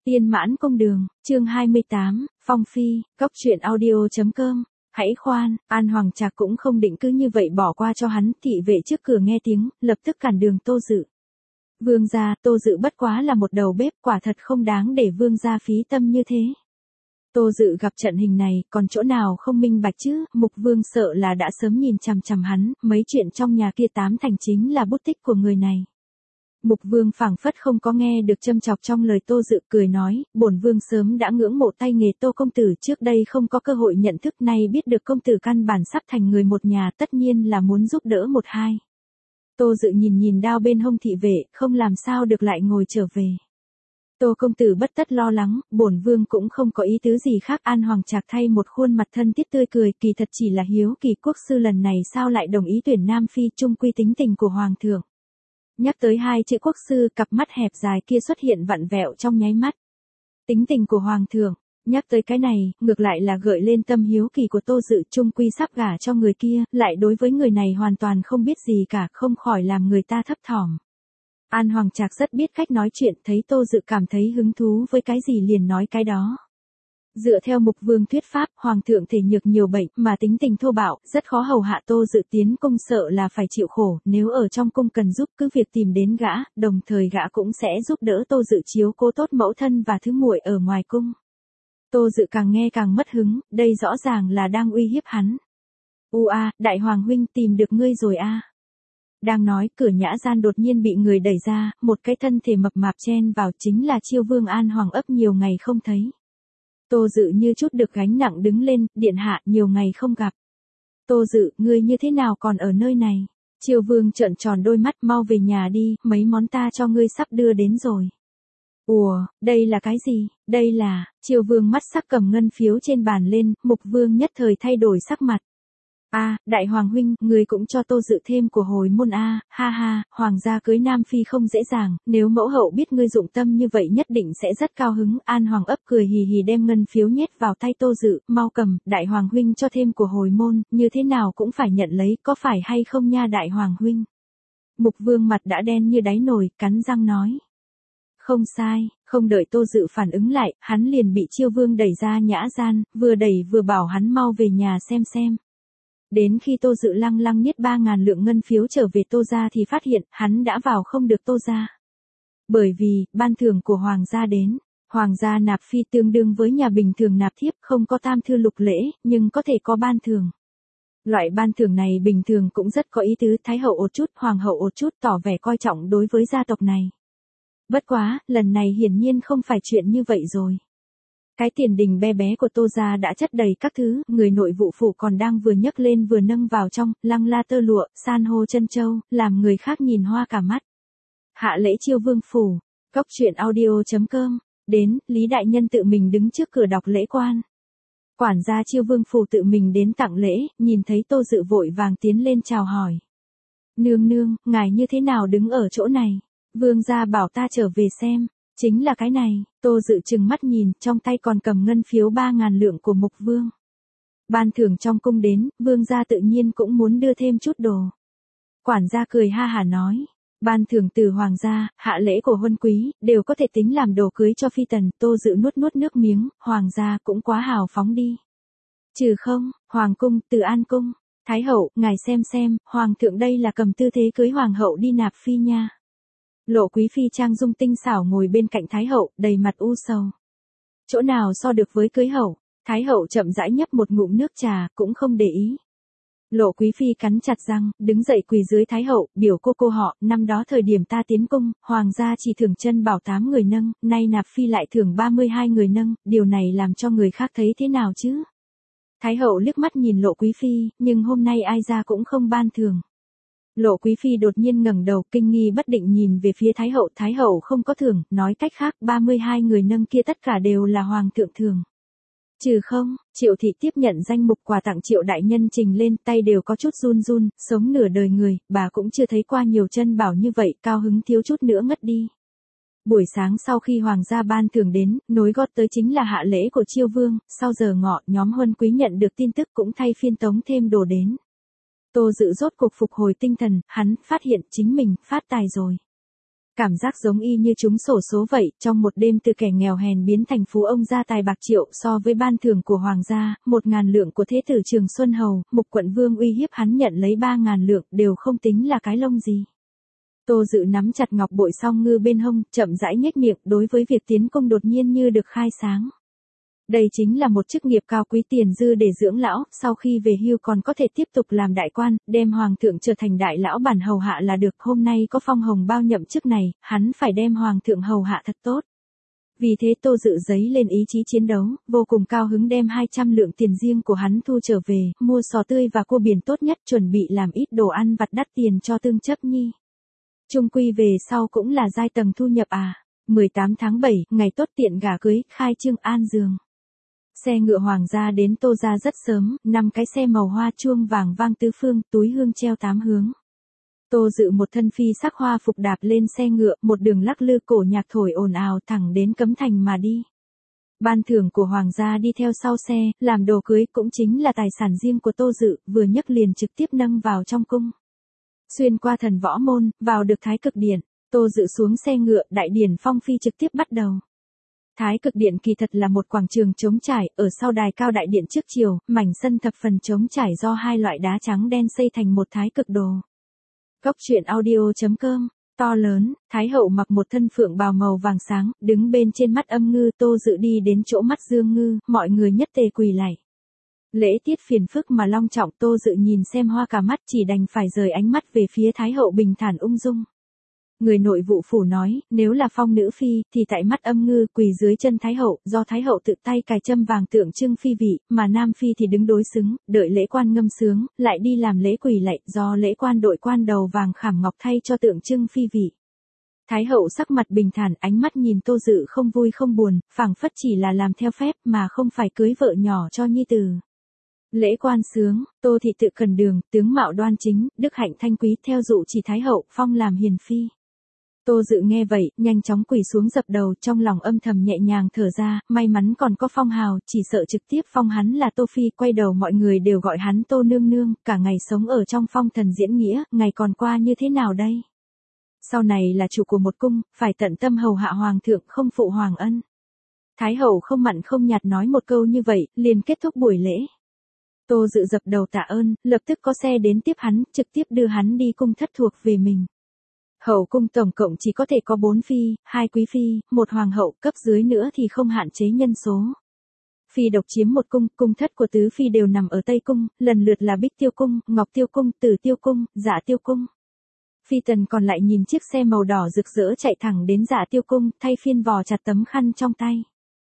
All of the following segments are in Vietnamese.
Tiên Mãn Công Đường, chương 28, Phong Phi, Cốc truyện audio.com. Hãy khoan, An Hoàng Trạc cũng không định cứ như vậy bỏ qua cho hắn, thị vệ trước cửa nghe tiếng, lập tức cản đường Tô Dự. Vương gia, Tô Dự bất quá là một đầu bếp, quả thật không đáng để vương gia phí tâm như thế. Tô Dự gặp trận hình này, còn chỗ nào không minh bạch chứ, Mục Vương sợ là đã sớm nhìn chằm chằm hắn, mấy chuyện trong nhà kia tám thành chính là bút tích của người này. Mục Vương phảng phất không có nghe được châm chọc trong lời Tô Dự, cười nói, bổn vương sớm đã ngưỡng mộ tay nghề Tô công tử, trước đây không có cơ hội nhận thức, nay biết được công tử căn bản sắp thành người một nhà, tất nhiên là muốn giúp đỡ một hai. Tô Dự nhìn đao bên hông thị vệ, không làm sao được lại ngồi trở về. Tô công tử bất tất lo lắng, bổn vương cũng không có ý tứ gì khác. An Hoàng Trạc thay một khuôn mặt thân thiết tươi cười, kỳ thật chỉ là hiếu kỳ quốc sư lần này sao lại đồng ý tuyển Nam Phi, trung quy tính tình của Hoàng thượng. Nhắc tới hai chữ quốc sư, cặp mắt hẹp dài kia xuất hiện vặn vẹo trong nháy mắt. Tính tình của Hoàng thượng, nhắc tới cái này, ngược lại là gợi lên tâm hiếu kỳ của Tô Dự, trung quy sắp gả cho người kia, lại đối với người này hoàn toàn không biết gì cả, không khỏi làm người ta thấp thỏm. An Hoàng Trạc rất biết cách nói chuyện, thấy Tô Dự cảm thấy hứng thú với cái gì liền nói cái đó. Dựa theo Mục Vương thuyết pháp, Hoàng thượng thể nhược nhiều bệnh, mà tính tình thô bạo, rất khó hầu hạ. Tô Dự tiến cung sợ là phải chịu khổ, nếu ở trong cung cần giúp cứ việc tìm đến gã, đồng thời gã cũng sẽ giúp đỡ Tô Dự chiếu cố tốt mẫu thân và thứ muội ở ngoài cung. Tô Dự càng nghe càng mất hứng, đây rõ ràng là đang uy hiếp hắn. Đại Hoàng huynh, tìm được ngươi rồi a. Đang nói, cửa nhã gian đột nhiên bị người đẩy ra, một cái thân thể mập mạp chen vào, chính là Chiêu Vương An Hoàng Ấp, nhiều ngày không thấy. Tô Dự như chút được gánh nặng đứng lên, điện hạ, nhiều ngày không gặp. Tô Dự, ngươi như thế nào còn ở nơi này? Chiêu Vương trợn tròn đôi mắt, mau về nhà đi, mấy món ta cho ngươi sắp đưa đến rồi. Đây là cái gì? Đây là, Chiêu Vương mắt sắc cầm ngân phiếu trên bàn lên, Mục Vương nhất thời thay đổi sắc mặt. Đại Hoàng huynh, người cũng cho Tô Dự thêm của hồi môn ha ha, Hoàng gia cưới Nam Phi không dễ dàng, nếu mẫu hậu biết ngươi dụng tâm như vậy nhất định sẽ rất cao hứng. An Hoàng Ấp cười hì hì đem ngân phiếu nhét vào tay Tô Dự, mau cầm, Đại Hoàng huynh cho thêm của hồi môn, như thế nào cũng phải nhận lấy, có phải hay không nha Đại Hoàng huynh? Mục Vương mặt đã đen như đáy nồi, cắn răng nói. Không sai, không đợi Tô Dự phản ứng lại, hắn liền bị Chiêu Vương đẩy ra nhã gian, vừa đẩy vừa bảo hắn mau về nhà xem. Đến khi Tô Dự lăng lăng niết 3.000 lượng ngân phiếu trở về Tô gia thì phát hiện, hắn đã vào không được Tô gia. Bởi vì, ban thưởng của Hoàng gia đến, Hoàng gia nạp phi tương đương với nhà bình thường nạp thiếp, không có tam thư lục lễ, nhưng có thể có ban thưởng. Loại ban thưởng này bình thường cũng rất có ý tứ, Thái hậu một chút, Hoàng hậu một chút, tỏ vẻ coi trọng đối với gia tộc này. Bất quá, lần này hiển nhiên không phải chuyện như vậy rồi. Cái tiền đình bé bé của Tô gia đã chất đầy các thứ, người nội vụ phủ còn đang vừa nhấc lên vừa nâng vào trong, lăng la tơ lụa, san hô chân châu, làm người khác nhìn hoa cả mắt. Hạ lễ Chiêu Vương phủ, Cốc truyện audio.com, đến, Lý đại nhân tự mình đứng trước cửa đọc lễ quan. Quản gia Chiêu Vương phủ tự mình đến tặng lễ, nhìn thấy Tô Dự vội vàng tiến lên chào hỏi. Nương, ngài như thế nào đứng ở chỗ này? Vương gia bảo ta trở về xem. Chính là cái này, Tô Dự trừng mắt nhìn, trong tay còn cầm ngân phiếu 3.000 lượng của Mục Vương. Ban thưởng trong cung đến, Vương gia tự nhiên cũng muốn đưa thêm chút đồ. Quản gia cười ha hả nói, ban thưởng từ Hoàng gia, hạ lễ của huân quý, đều có thể tính làm đồ cưới cho phi tần. Tô Dự nuốt nước miếng, Hoàng gia cũng quá hào phóng đi. Trừ không, Hoàng cung, Từ An cung, Thái hậu, ngài xem, Hoàng thượng đây là cầm tư thế cưới Hoàng hậu đi nạp phi nha. Lộ Quý Phi trang dung tinh xảo ngồi bên cạnh Thái hậu, đầy mặt u sầu. Chỗ nào so được với cưới hậu? Thái hậu chậm rãi nhấp một ngụm nước trà, cũng không để ý. Lộ Quý Phi cắn chặt răng, đứng dậy quỳ dưới Thái hậu, biểu cô họ, năm đó thời điểm ta tiến cung, Hoàng gia chỉ thưởng chân bảo 8 người nâng, nay nạp phi lại thưởng 32 người nâng, điều này làm cho người khác thấy thế nào chứ? Thái hậu liếc mắt nhìn Lộ Quý Phi, nhưng hôm nay ai ra cũng không ban thưởng. Lộ Quý Phi đột nhiên ngẩng đầu, kinh nghi bất định nhìn về phía Thái hậu không có thưởng, nói cách khác 32 người nâng kia tất cả đều là Hoàng thượng thưởng. Trừ không, Triệu thị tiếp nhận danh mục quà tặng Triệu đại nhân trình lên, tay đều có chút run, sống nửa đời người, bà cũng chưa thấy qua nhiều chân bảo như vậy, cao hứng thiếu chút nữa ngất đi. Buổi sáng sau khi Hoàng gia ban thưởng đến, nối gót tới chính là hạ lễ của Chiêu Vương, sau giờ ngọ, nhóm huân quý nhận được tin tức cũng thay phiên tống thêm đồ đến. Tô Dự rốt cuộc phục hồi tinh thần, hắn phát hiện chính mình phát tài rồi. Cảm giác giống y như trúng xổ số vậy, trong một đêm từ kẻ nghèo hèn biến thành phú ông gia tài bạc triệu so với ban thưởng của hoàng gia, 1.000 lượng của thế tử Trường Xuân Hầu, Mục quận vương uy hiếp hắn nhận lấy 3.000 lượng đều không tính là cái lông gì. Tô Dự nắm chặt ngọc bội song ngư bên hông, chậm rãi nhếch miệng đối với việc tiến công đột nhiên như được khai sáng. Đây chính là một chức nghiệp cao quý tiền dư để dưỡng lão, sau khi về hưu còn có thể tiếp tục làm đại quan, đem hoàng thượng trở thành đại lão bản hầu hạ là được. Hôm nay có phong hồng bao nhậm chức này, hắn phải đem hoàng thượng hầu hạ thật tốt. Vì thế Tô Dự giấy lên ý chí chiến đấu, vô cùng cao hứng đem 200 lượng tiền riêng của hắn thu trở về, mua sò tươi và cua biển tốt nhất, chuẩn bị làm ít đồ ăn vặt đắt tiền cho Tương Chấp Nhi. Chung quy về sau cũng là giai tầng thu nhập à. 18 tháng 7, ngày tốt tiện gả cưới, khai trương an giường. Xe ngựa hoàng gia đến Tô gia rất sớm, 5 cái xe màu hoa chuông vàng vang tứ phương, túi hương treo 8 hướng. Tô Dự một thân phi sắc hoa phục đạp lên xe ngựa, một đường lắc lư cổ nhạc thổi ồn ào thẳng đến Cấm Thành mà đi. Ban thưởng của hoàng gia đi theo sau xe, làm đồ cưới cũng chính là tài sản riêng của Tô Dự, vừa nhấc liền trực tiếp nâng vào trong cung. Xuyên qua thần võ môn, vào được Thái Cực Điện, Tô Dự xuống xe ngựa, đại điển phong phi trực tiếp bắt đầu. Thái Cực Điện kỳ thật là một quảng trường trống trải, ở sau đài cao đại điện trước chiều, mảnh sân thập phần trống trải do hai loại đá trắng đen xây thành một thái cực đồ. Cốc truyện audio.com, to lớn, Thái hậu mặc một thân phượng bào màu vàng sáng, đứng bên trên mắt âm ngư. Tô Dự đi đến chỗ mắt dương ngư, mọi người nhất tề quỳ lạy. Lễ tiết phiền phức mà long trọng, Tô Dự nhìn xem hoa cả mắt, chỉ đành phải rời ánh mắt về phía Thái hậu bình thản ung dung. Người nội vụ phủ nói, nếu là phong nữ phi, thì tại mắt âm ngư quỳ dưới chân Thái hậu, do Thái hậu tự tay cài châm vàng tượng trưng phi vị, mà nam phi thì đứng đối xứng, đợi lễ quan ngâm sướng, lại đi làm lễ quỳ lạy, do lễ quan đội quan đầu vàng khảm ngọc thay cho tượng trưng phi vị. Thái hậu sắc mặt bình thản, ánh mắt nhìn Tô Dự không vui không buồn, phảng phất chỉ là làm theo phép mà không phải cưới vợ nhỏ cho nhi tử. Lễ quan sướng, Tô thị tự cần đường, tướng mạo đoan chính, đức hạnh thanh quý, theo dụ chỉ Thái hậu, phong làm hiền phi. Tô Dự nghe vậy, nhanh chóng quỳ xuống dập đầu, trong lòng âm thầm nhẹ nhàng thở ra, may mắn còn có phong hào, chỉ sợ trực tiếp phong hắn là Tô phi, quay đầu mọi người đều gọi hắn Tô nương nương, cả ngày sống ở trong phong thần diễn nghĩa, ngày còn qua như thế nào đây? Sau này là chủ của một cung, phải tận tâm hầu hạ hoàng thượng, không phụ hoàng ân. Thái hậu không mặn không nhạt nói một câu như vậy, liền kết thúc buổi lễ. Tô Dự dập đầu tạ ơn, lập tức có xe đến tiếp hắn, trực tiếp đưa hắn đi cung thất thuộc về mình. Hậu cung tổng cộng chỉ có thể có 4 phi, 2 quý phi, 1 hoàng hậu, cấp dưới nữa thì không hạn chế nhân số. Phi độc chiếm một cung, cung thất của tứ phi đều nằm ở Tây Cung, lần lượt là Bích Tiêu Cung, Ngọc Tiêu Cung, Tử Tiêu Cung, Dạ Tiêu Cung. Phi tần còn lại nhìn chiếc xe màu đỏ rực rỡ chạy thẳng đến Dạ Tiêu Cung, thay phiên vò chặt tấm khăn trong tay.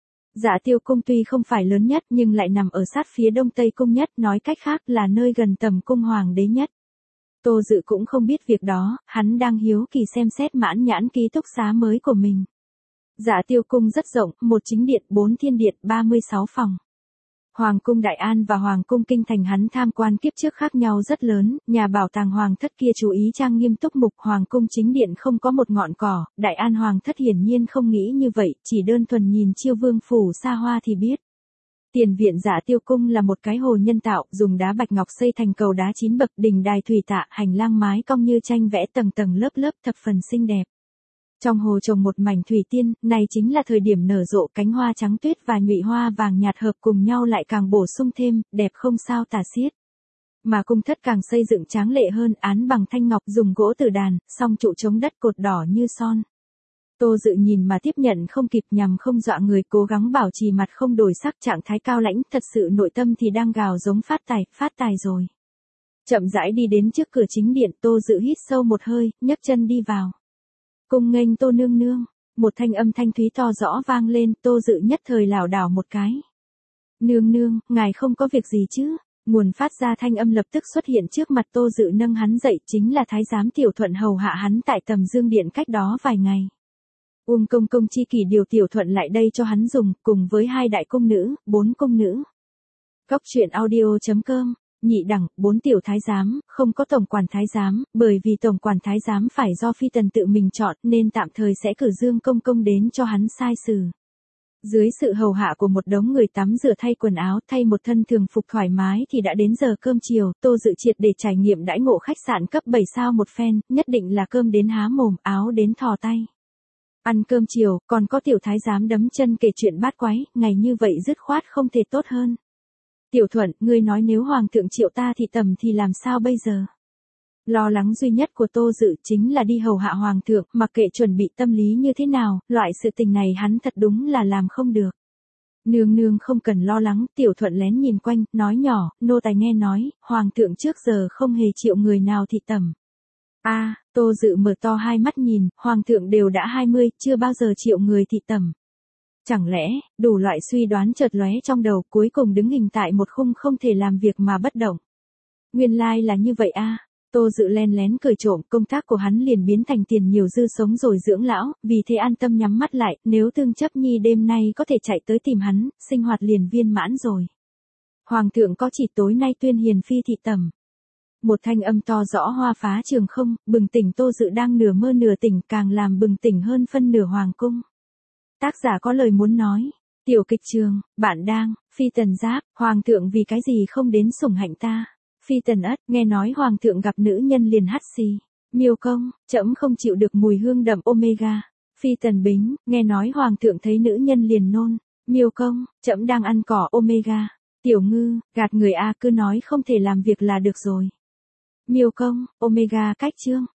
Dạ Tiêu Cung tuy không phải lớn nhất nhưng lại nằm ở sát phía đông Tây Cung nhất, nói cách khác là nơi gần tầm cung hoàng đế nhất. Tô Dự cũng không biết việc đó, hắn đang hiếu kỳ xem xét mãn nhãn ký túc xá mới của mình. Dạ Tiêu Cung rất rộng, 1 chính điện, 4 thiên điện, 36 phòng. Hoàng cung Đại An và Hoàng cung Kinh Thành hắn tham quan kiếp trước khác nhau rất lớn, nhà bảo tàng hoàng thất kia chú ý trang nghiêm túc mục, Hoàng cung chính điện không có một ngọn cỏ, Đại An hoàng thất hiển nhiên không nghĩ như vậy, chỉ đơn thuần nhìn Chiêu Vương phủ xa hoa thì biết. Tiền viện Dạ Tiêu Cung là một cái hồ nhân tạo, dùng đá bạch ngọc xây thành cầu đá 9 bậc, đình đài thủy tạ, hành lang mái cong như tranh vẽ tầng tầng lớp lớp, thập phần xinh đẹp. Trong hồ trồng một mảnh thủy tiên, này chính là thời điểm nở rộ, cánh hoa trắng tuyết và nhụy hoa vàng nhạt hợp cùng nhau lại càng bổ sung thêm, đẹp không sao tả xiết. Mà cung thất càng xây dựng tráng lệ hơn, án bằng thanh ngọc, dùng gỗ tử đàn, song trụ chống đất cột đỏ như son. Tô Dự nhìn mà tiếp nhận không kịp, nhằm không dọa người, cố gắng bảo trì mặt không đổi sắc, trạng thái cao lãnh, thật sự nội tâm thì đang gào giống phát tài rồi. Chậm rãi đi đến trước cửa chính điện, Tô Dự hít sâu một hơi, nhấc chân đi vào. Cung nghênh Tô nương nương, một thanh âm thanh thúy to rõ vang lên, Tô Dự nhất thời lảo đảo một cái. Nương nương, ngài không có việc gì chứ? Nguồn phát ra thanh âm lập tức xuất hiện trước mặt Tô Dự, nâng hắn dậy, chính là thái giám Tiểu Thuận hầu hạ hắn tại Tầm Dương điện cách đó vài ngày. Uông công công chi kỷ điều Tiểu Thuận lại đây cho hắn dùng, cùng với 2 đại cung nữ, 4 cung nữ. Cốc truyện audio.com, nhị đẳng, 4 tiểu thái giám, không có tổng quản thái giám, bởi vì tổng quản thái giám phải do phi tần tự mình chọn nên tạm thời sẽ cử Dương công công đến cho hắn sai xử. Dưới sự hầu hạ của một đống người tắm rửa thay quần áo, thay một thân thường phục thoải mái thì đã đến giờ cơm chiều, Tô Dự triệt để trải nghiệm đãi ngộ khách sạn cấp 7 sao một phen, nhất định là cơm đến há mồm, áo đến thò tay. Ăn cơm chiều, còn có tiểu thái giám đấm chân kể chuyện bát quái, ngày như vậy dứt khoát không thể tốt hơn. Tiểu Thuận, ngươi nói nếu hoàng thượng triệu ta thị tầm thì làm sao bây giờ? Lo lắng duy nhất của Tô Dự chính là đi hầu hạ hoàng thượng, mặc kệ chuẩn bị tâm lý như thế nào, loại sự tình này hắn thật đúng là làm không được. Nương nương không cần lo lắng, Tiểu Thuận lén nhìn quanh, nói nhỏ, nô tài nghe nói, hoàng thượng trước giờ không hề triệu người nào thị tầm. Tô Dự mở to hai mắt nhìn, hoàng thượng đều đã 20, chưa bao giờ triệu người thị tầm. Chẳng lẽ, đủ loại suy đoán chợt lóe trong đầu, cuối cùng đứng hình tại một khung không thể làm việc mà bất động. Nguyên lai là như vậy Tô Dự len lén cười trộm, công tác của hắn liền biến thành tiền nhiều dư sống rồi dưỡng lão, vì thế an tâm nhắm mắt lại, nếu Tương Chấp Nhi đêm nay có thể chạy tới tìm hắn, sinh hoạt liền viên mãn rồi. Hoàng thượng có chỉ tối nay tuyên hiền phi thị tầm. Một thanh âm to rõ hoa phá trường không, bừng tỉnh Tô Dự đang nửa mơ nửa tỉnh, càng làm bừng tỉnh hơn phân nửa hoàng cung. Tác giả có lời muốn nói. Tiểu kịch trường, bạn đang, Phi Tần Giáp, hoàng thượng vì cái gì không đến sủng hạnh ta. Phi Tần Ất, nghe nói hoàng thượng gặp nữ nhân liền hắt xì. Miêu Công, trẫm không chịu được mùi hương đậm omega. Phi Tần Bính, nghe nói hoàng thượng thấy nữ nhân liền nôn. Miêu Công, trẫm đang ăn cỏ omega. Tiểu Ngư, gạt người cứ nói không thể làm việc là được rồi. Miêu Công, omega cách chương.